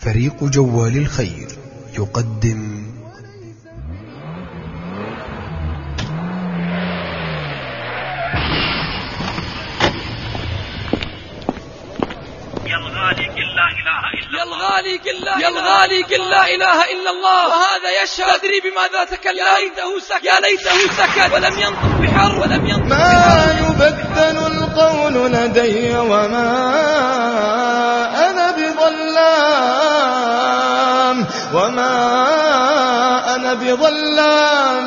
فريق جوال الخير يقدم يا الغالي قل لا إله إلا الله وهذا يشهد. تدري بماذا تكلم؟ يا ليته سكت ولم ينطق بحرف. ما يبدل القول لدي وما أنا بظلام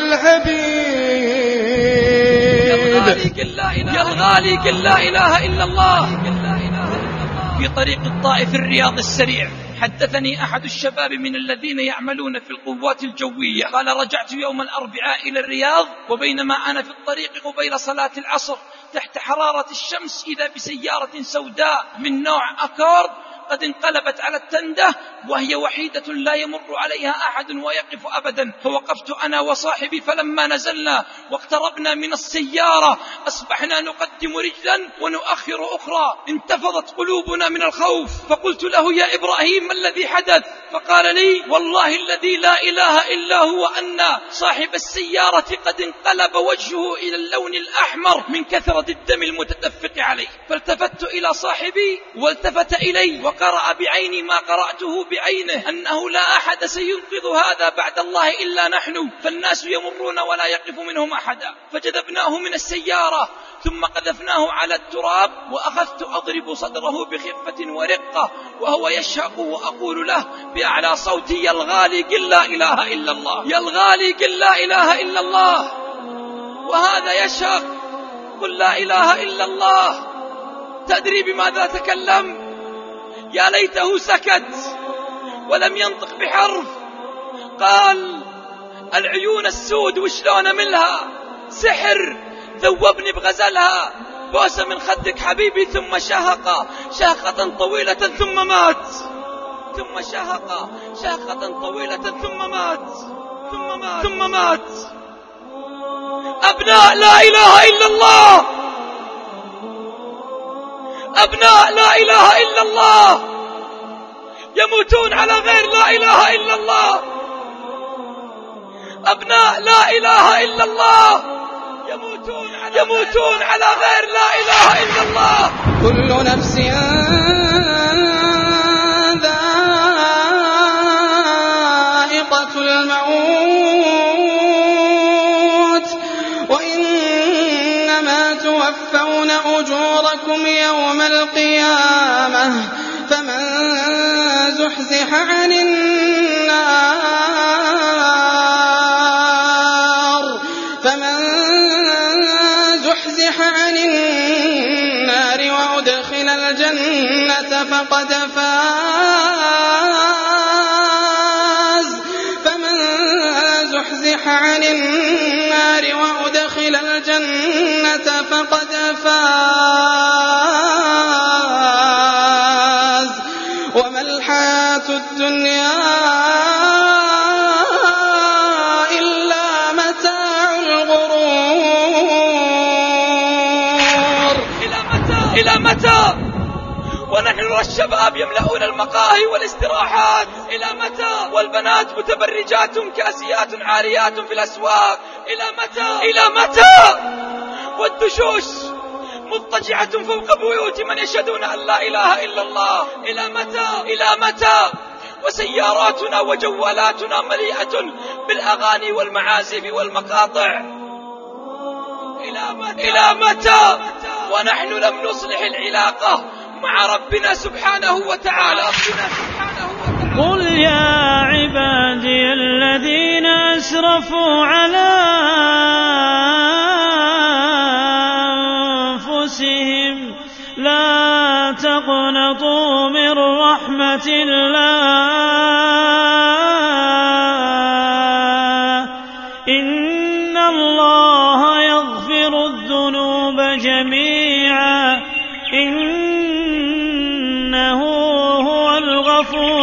للعبيد. يا الغالي قل لا إله إلا الله. في طريق الطائف الرياض السريع حدثني أحد الشباب من الذين يعملون في القوات الجوية قال: رجعت يوم الأربعاء إلى الرياض، وبينما أنا في الطريق قبيل صلاة العصر تحت حرارة الشمس إذا بسيارة سوداء من نوع أكورد قد انقلبت على التندة، وهي وحيدة لا يمر عليها أحد ويقف أبدا. فوقفت أنا وصاحبي، فلما نزلنا واقتربنا من السيارة أصبحنا نقدم رجلا ونؤخر أخرى، انتفضت قلوبنا من الخوف. فقلت له: يا إبراهيم ما الذي حدث؟ فقال لي: والله الذي لا إله إلا هو أن صاحب السيارة قد انقلب وجهه إلى اللون الأحمر من كثرة الدم المتدفق عليه. فالتفت إلى صاحبي والتفت إلي وقرأ بعيني ما قرأته بعينه، أنه لا أحد سينقذ هذا بعد الله إلا نحن، فالناس يمرون ولا يقف منهم أحدا. فجذبناه من السيارة ثم قذفناه على التراب، وأخذت أضرب صدره بخفة ورقة وهو يشهق، وأقول له بأعلى صوتي: يا الغالي قل لا إله إلا الله، يا الغالي قل لا إله إلا الله. وهذا يشهق: قل لا إله إلا الله. تدري بماذا تكلم؟ يا ليته سكت ولم ينطق بحرف. قال: العيون السود وشلون ملها سحر ذوبني بغزلها، بوسة من خدك حبيبي، ثم شهق شهقة طويلة ثم مات، ثم شهق شهقة طويلة ثم مات. أبناء لا إله إلا الله، أبناء لا إله إلا الله يموتون على غير لا إله إلا الله، أبناء لا إله إلا الله يموتون على غير لا إله إلا الله. كل نفس ذائقة الموت، وإنما توفون أجوركم يوم القيامة، فمن زحزح عن النار وأدخل الجنة فقد فاز. فمن زحزح عن النار وأدخل الجنة فقد فاز. وما الحياة الدنيا إلا متاع الغرور. إلى متى ونحن الشباب يملؤون المقاهي والاستراحات؟ إلى متى والبنات متبرجات كاسيات عاريات في الأسواق؟ إلى متى والدشوش مضطجعة فوق بيوت من يشهدون أن لا إله إلا الله؟ إلى متى وسياراتنا وجوالاتنا مليئة بالأغاني والمعازف والمقاطع؟ إلى متى ونحن لم نصلح العلاقة مع ربنا سبحانه وتعالى؟ قل يا عبادي الذين أسرفوا على أنفسهم لا تقنطوا من رحمة الله، إن الله يغفر الذنوب جميعا، إنه هو الغفور